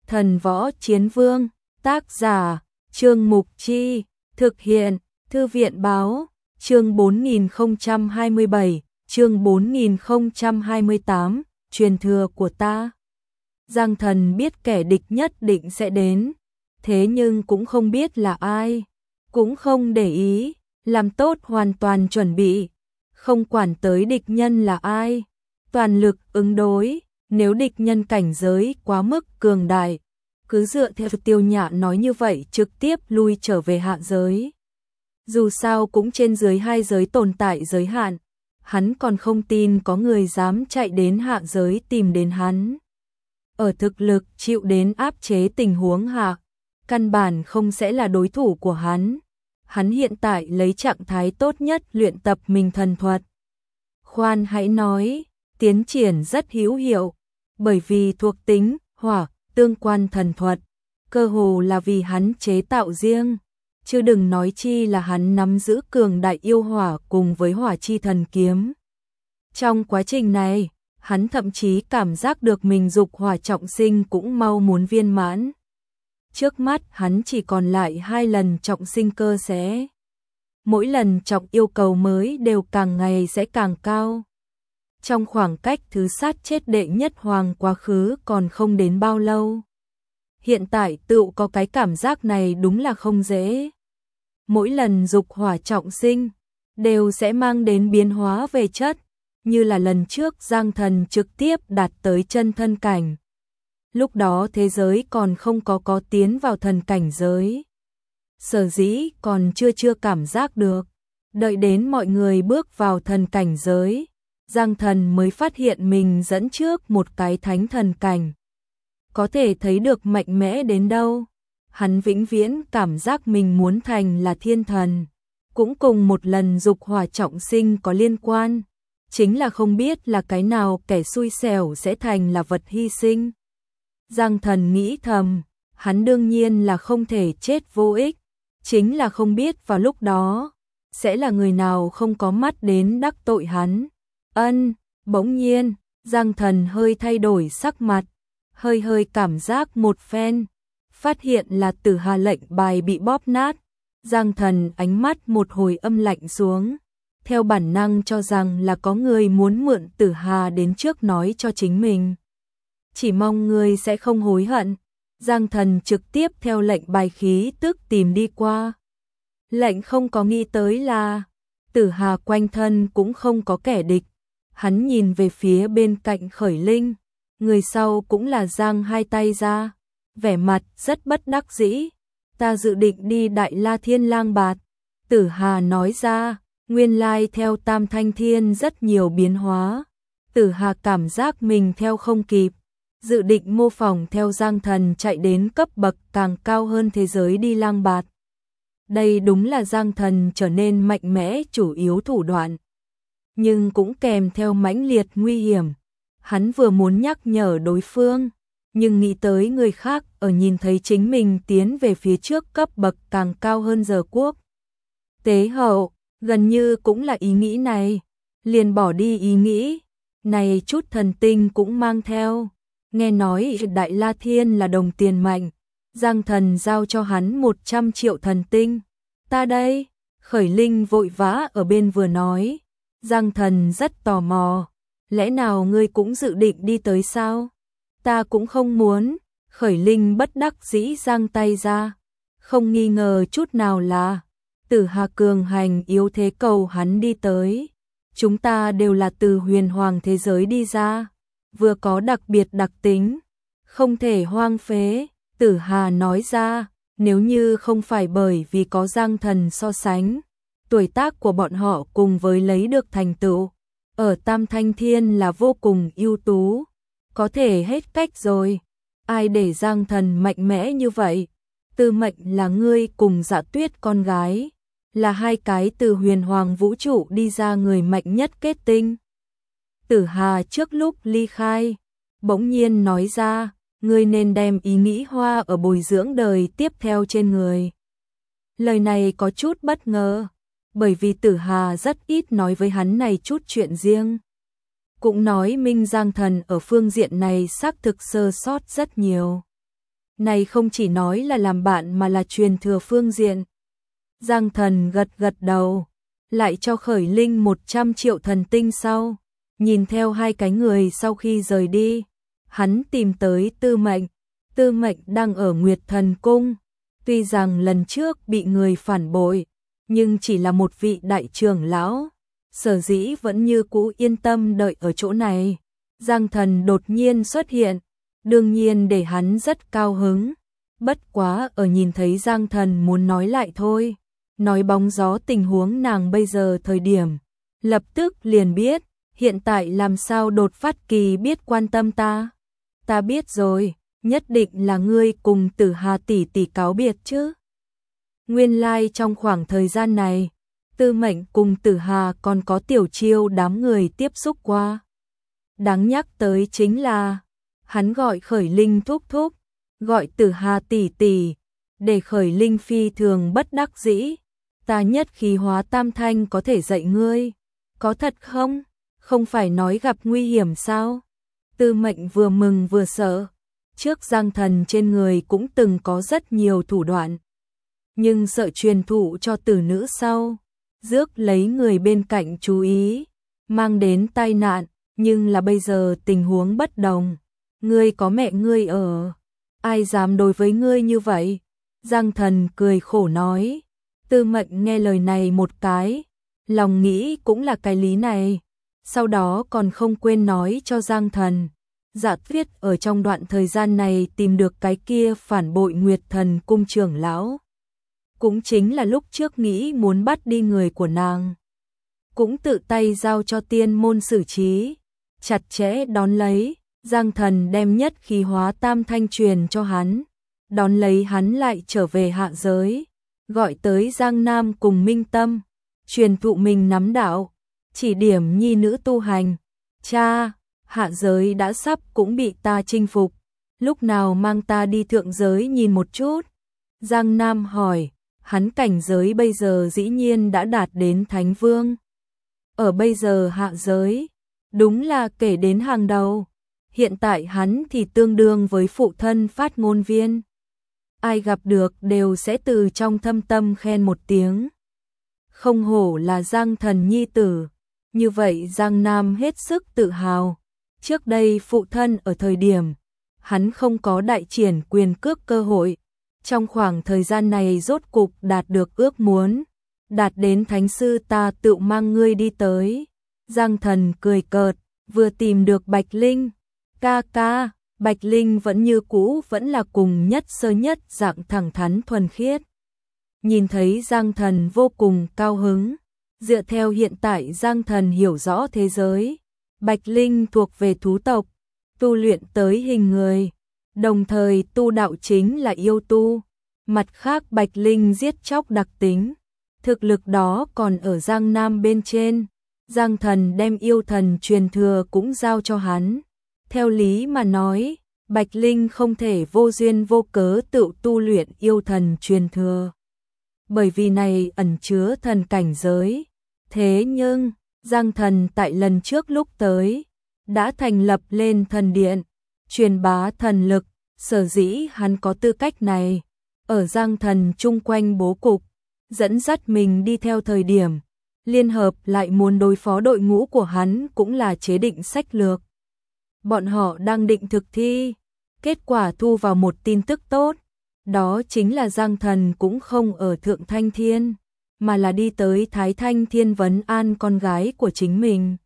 Thần Võ Chiến Vương, tác giả, Trương Mục Chi, thực hiện, Thư viện Báo, chương 4027, chương 4028, truyền thừa của ta. Giang Thần biết kẻ địch nhất định sẽ đến, thế nhưng cũng không biết là ai, cũng không để ý, làm tốt hoàn toàn chuẩn bị, không quản tới địch nhân là ai, toàn lực ứng đối, nếu địch nhân cảnh giới quá mức cường đại, cứ dựa theo Tiêu Nhã nói như vậy trực tiếp lui trở về hạ giới. Dù sao cũng trên dưới hai giới tồn tại giới hạn, hắn còn không tin có người dám chạy đến hạ giới tìm đến hắn. Ở thực lực chịu đến áp chế tình huống hạ, căn bản không sẽ là đối thủ của hắn. Hắn hiện tại lấy trạng thái tốt nhất luyện tập mình thần thuật. Khoan hãy nói, tiến triển rất hữu hiệu, bởi vì thuộc tính, hỏa, tương quan thần thuật, cơ hồ là vì hắn chế tạo riêng, chứ đừng nói chi là hắn nắm giữ cường đại yêu hỏa cùng với hỏa chi thần kiếm. Trong quá trình này, hắn thậm chí cảm giác được mình dục hỏa trọng sinh cũng mau muốn viên mãn. Trước mắt hắn chỉ còn lại 2 lần trọng sinh cơ sẽ. Mỗi lần trọng yêu cầu mới đều càng ngày sẽ càng cao. Trong khoảng cách thứ sát chết đệ nhất hoàng quá khứ còn không đến bao lâu. Hiện tại tự có cái cảm giác này đúng là không dễ. Mỗi lần dục hỏa trọng sinh, đều sẽ mang đến biến hóa về chất, như là lần trước Giang Thần trực tiếp đạt tới chân thân cảnh. Lúc đó thế giới còn không có tiến vào thần cảnh giới. Sở dĩ còn chưa cảm giác được, đợi đến mọi người bước vào thần cảnh giới, Giang Thần mới phát hiện mình dẫn trước một cái thánh thần cảnh. Có thể thấy được mạnh mẽ đến đâu. Hắn vĩnh viễn cảm giác mình muốn thành là thiên thần, cũng cùng một lần dục hỏa trọng sinh có liên quan, chính là không biết là cái nào kẻ xui xẻo sẽ thành là vật hy sinh. Giang Thần nghĩ thầm, hắn đương nhiên là không thể chết vô ích, chính là không biết vào lúc đó sẽ là người nào không có mắt đến đắc tội hắn. Bỗng nhiên, Giang Thần hơi thay đổi sắc mặt, hơi cảm giác một phen, phát hiện là Tử Hà lệnh bài bị bóp nát. Giang Thần ánh mắt một hồi âm lạnh xuống, theo bản năng cho rằng là có người muốn mượn Tử Hà đến trước nói cho chính mình. Chỉ mong người sẽ không hối hận. Giang Thần trực tiếp theo lệnh bài khí tức tìm đi qua. Lệnh không có nghĩ tới là Tử Hà quanh thân cũng không có kẻ địch. Hắn nhìn về phía bên cạnh Khởi Linh, người sau cũng là giang hai tay ra, vẻ mặt rất bất đắc dĩ. Ta dự định đi Đại La Thiên Lang Bạt. Tử Hà nói ra, nguyên lai theo Tam Thanh Thiên rất nhiều biến hóa. Tử Hà cảm giác mình theo không kịp, dự định mô phỏng theo Giang Thần chạy đến cấp bậc càng cao hơn thế giới đi Lang Bạt. Đây đúng là Giang Thần trở nên mạnh mẽ chủ yếu thủ đoạn, nhưng cũng kèm theo mãnh liệt nguy hiểm. Hắn vừa muốn nhắc nhở đối phương, nhưng nghĩ tới người khác ở nhìn thấy chính mình tiến về phía trước cấp bậc càng cao hơn giờ quốc tế hậu, gần như cũng là ý nghĩ này, liền bỏ đi ý nghĩ này. Chút thần tinh cũng mang theo, nghe nói Đại La Thiên là đồng tiền mạnh, Giang Thần giao cho hắn 100 triệu thần tinh. Ta đây, Khởi Linh vội vã ở bên vừa nói. Giang Thần rất tò mò, lẽ nào ngươi cũng dự định đi tới sao? Ta cũng không muốn. Khởi Linh bất đắc dĩ giang tay ra, không nghi ngờ chút nào là Tử Hà cường hành yếu thế cầu hắn đi tới. Chúng ta đều là từ huyền hoàng thế giới đi ra, vừa có đặc biệt đặc tính, không thể hoang phế. Tử Hà nói ra, nếu như không phải bởi vì có Giang Thần so sánh, tuổi tác của bọn họ cùng với lấy được thành tựu ở Tam Thanh Thiên là vô cùng ưu tú, có thể hết cách rồi. Ai để Giang Thần mạnh mẽ như vậy? Tư Mệnh là ngươi cùng Dạ Tuyết con gái, là hai cái từ huyền hoàng vũ trụ đi ra người mạnh nhất kết tinh. Tử Hà trước lúc ly khai, bỗng nhiên nói ra, ngươi nên đem ý nghĩ hoa ở bồi dưỡng đời tiếp theo trên người. Lời này có chút bất ngờ, bởi vì Tử Hà rất ít nói với hắn này chút chuyện riêng. Cũng nói minh Giang Thần ở phương diện này xác thực sơ sót rất nhiều. Này không chỉ nói là làm bạn mà là truyền thừa phương diện. Giang Thần gật gật đầu, lại cho Khởi Linh 100 triệu thần tinh sau. Nhìn theo hai cái người sau khi rời đi, hắn tìm tới Tư Mệnh. Tư Mệnh đang ở Nguyệt Thần Cung. Tuy rằng lần trước bị người phản bội, nhưng chỉ là một vị đại trưởng lão. Sở dĩ vẫn như cũ yên tâm đợi ở chỗ này. Giang Thần đột nhiên xuất hiện, đương nhiên để hắn rất cao hứng. Bất quá ở nhìn thấy Giang Thần muốn nói lại thôi. Nói bóng gió tình huống nàng bây giờ thời điểm. Lập tức liền biết, hiện tại làm sao đột phát kỳ biết quan tâm ta. Ta biết rồi, nhất định là ngươi cùng Tử Hà tỷ tỷ cáo biệt chứ. Nguyên lai trong khoảng thời gian này, Tư Mệnh cùng Tử Hà còn có Tiểu Chiêu đám người tiếp xúc qua. Đáng nhắc tới chính là, hắn gọi Khởi Linh thúc thúc, gọi Tử Hà tỷ tỷ, để Khởi Linh phi thường bất đắc dĩ. Ta nhất khí hóa tam thanh có thể dạy ngươi, có thật không? Không phải nói gặp nguy hiểm sao? Tư Mệnh vừa mừng vừa sợ. Trước Giang Thần trên người cũng từng có rất nhiều thủ đoạn, nhưng sợ truyền thụ cho tử nữ sau, rước lấy người bên cạnh chú ý, mang đến tai nạn. Nhưng là bây giờ tình huống bất đồng. Ngươi có mẹ ngươi ở, ai dám đối với ngươi như vậy? Giang Thần cười khổ nói. Tư Mệnh nghe lời này một cái, lòng nghĩ cũng là cái lý này. Sau đó còn không quên nói cho Giang Thần. Dạ Tuyết ở trong đoạn thời gian này tìm được cái kia phản bội Nguyệt Thần Cung trưởng lão. Cũng chính là lúc trước nghĩ muốn bắt đi người của nàng. Cũng tự tay giao cho tiên môn xử trí. Chặt chẽ đón lấy, Giang Thần đem nhất khí hóa tam thanh truyền cho hắn. Đón lấy hắn lại trở về hạ giới, gọi tới Giang Nam cùng Minh Tâm, truyền thụ mình nắm đạo, chỉ điểm nhi nữ tu hành. Cha, hạ giới đã sắp cũng bị ta chinh phục, lúc nào mang ta đi thượng giới nhìn một chút? Giang Nam hỏi, hắn cảnh giới bây giờ dĩ nhiên đã đạt đến Thánh Vương. Ở bây giờ hạ giới, đúng là kể đến hàng đầu. Hiện tại hắn thì tương đương với phụ thân phát ngôn viên. Ai gặp được đều sẽ từ trong thâm tâm khen một tiếng. Không hổ là Giang Thần nhi tử. Như vậy Giang Nam hết sức tự hào. Trước đây phụ thân ở thời điểm, hắn không có đại triển quyền cước cơ hội. Trong khoảng thời gian này rốt cục đạt được ước muốn. Đạt đến thánh sư ta tự mang ngươi đi tới. Giang Thần cười cợt, vừa tìm được Bạch Linh. Ca ca, Bạch Linh vẫn như cũ vẫn là cùng nhất sơ nhất dạng thẳng thắn thuần khiết. Nhìn thấy Giang Thần vô cùng cao hứng. Dựa theo hiện tại Giang Thần hiểu rõ thế giới, Bạch Linh thuộc về thú tộc, tu luyện tới hình người, đồng thời tu đạo chính là yêu tu. Mặt khác Bạch Linh giết chóc đặc tính, thực lực đó còn ở Giang Nam bên trên. Giang Thần đem yêu thần truyền thừa cũng giao cho hắn. Theo lý mà nói, Bạch Linh không thể vô duyên vô cớ tự tu luyện yêu thần truyền thừa, bởi vì này ẩn chứa thần cảnh giới. Thế nhưng, Giang Thần tại lần trước lúc tới, đã thành lập lên thần điện, truyền bá thần lực. Sở dĩ hắn có tư cách này, ở Giang Thần chung quanh bố cục, dẫn dắt mình đi theo thời điểm, liên hợp lại muốn đối phó đội ngũ của hắn cũng là chế định sách lược. Bọn họ đang định thực thi, kết quả thu vào một tin tức tốt, đó chính là Giang Thần cũng không ở Thượng Thanh Thiên, mà là đi tới Thái Thanh Thiên vấn an con gái của chính mình.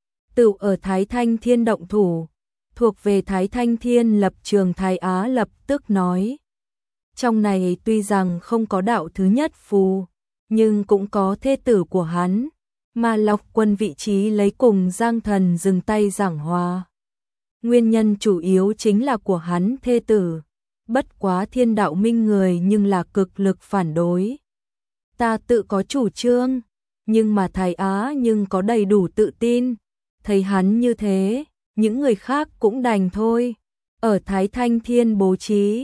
Tự ở Thái Thanh Thiên động thủ, thuộc về Thái Thanh Thiên lập trường Thái Á lập tức nói. Trong này tuy rằng không có đạo thứ nhất phù, nhưng cũng có thê tử của hắn, mà Lộc Quân vị trí lấy cùng Giang Thần dừng tay giảng hòa. Nguyên nhân chủ yếu chính là của hắn thê tử, bất quá Thiên Đạo Minh người nhưng là cực lực phản đối. Ta tự có chủ trương, nhưng mà Thái Á nhưng có đầy đủ tự tin, thấy hắn như thế, những người khác cũng đành thôi. Ở Thái Thanh Thiên bố trí,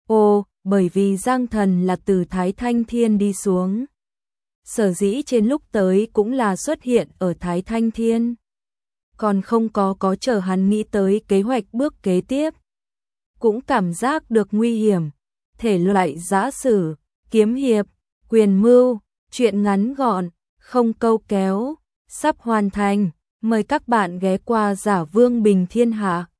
bởi vì Giang Thần là từ Thái Thanh Thiên đi xuống, sở dĩ trên lúc tới cũng là xuất hiện ở Thái Thanh Thiên, còn không có chờ hắn nghĩ tới kế hoạch bước kế tiếp. cũng cảm giác được nguy hiểm. Thể loại giã sử, kiếm hiệp, quyền mưu, truyện ngắn gọn, không câu kéo, sắp hoàn thành. Mời các bạn ghé qua Giả Vương Bình Thiên Hạ.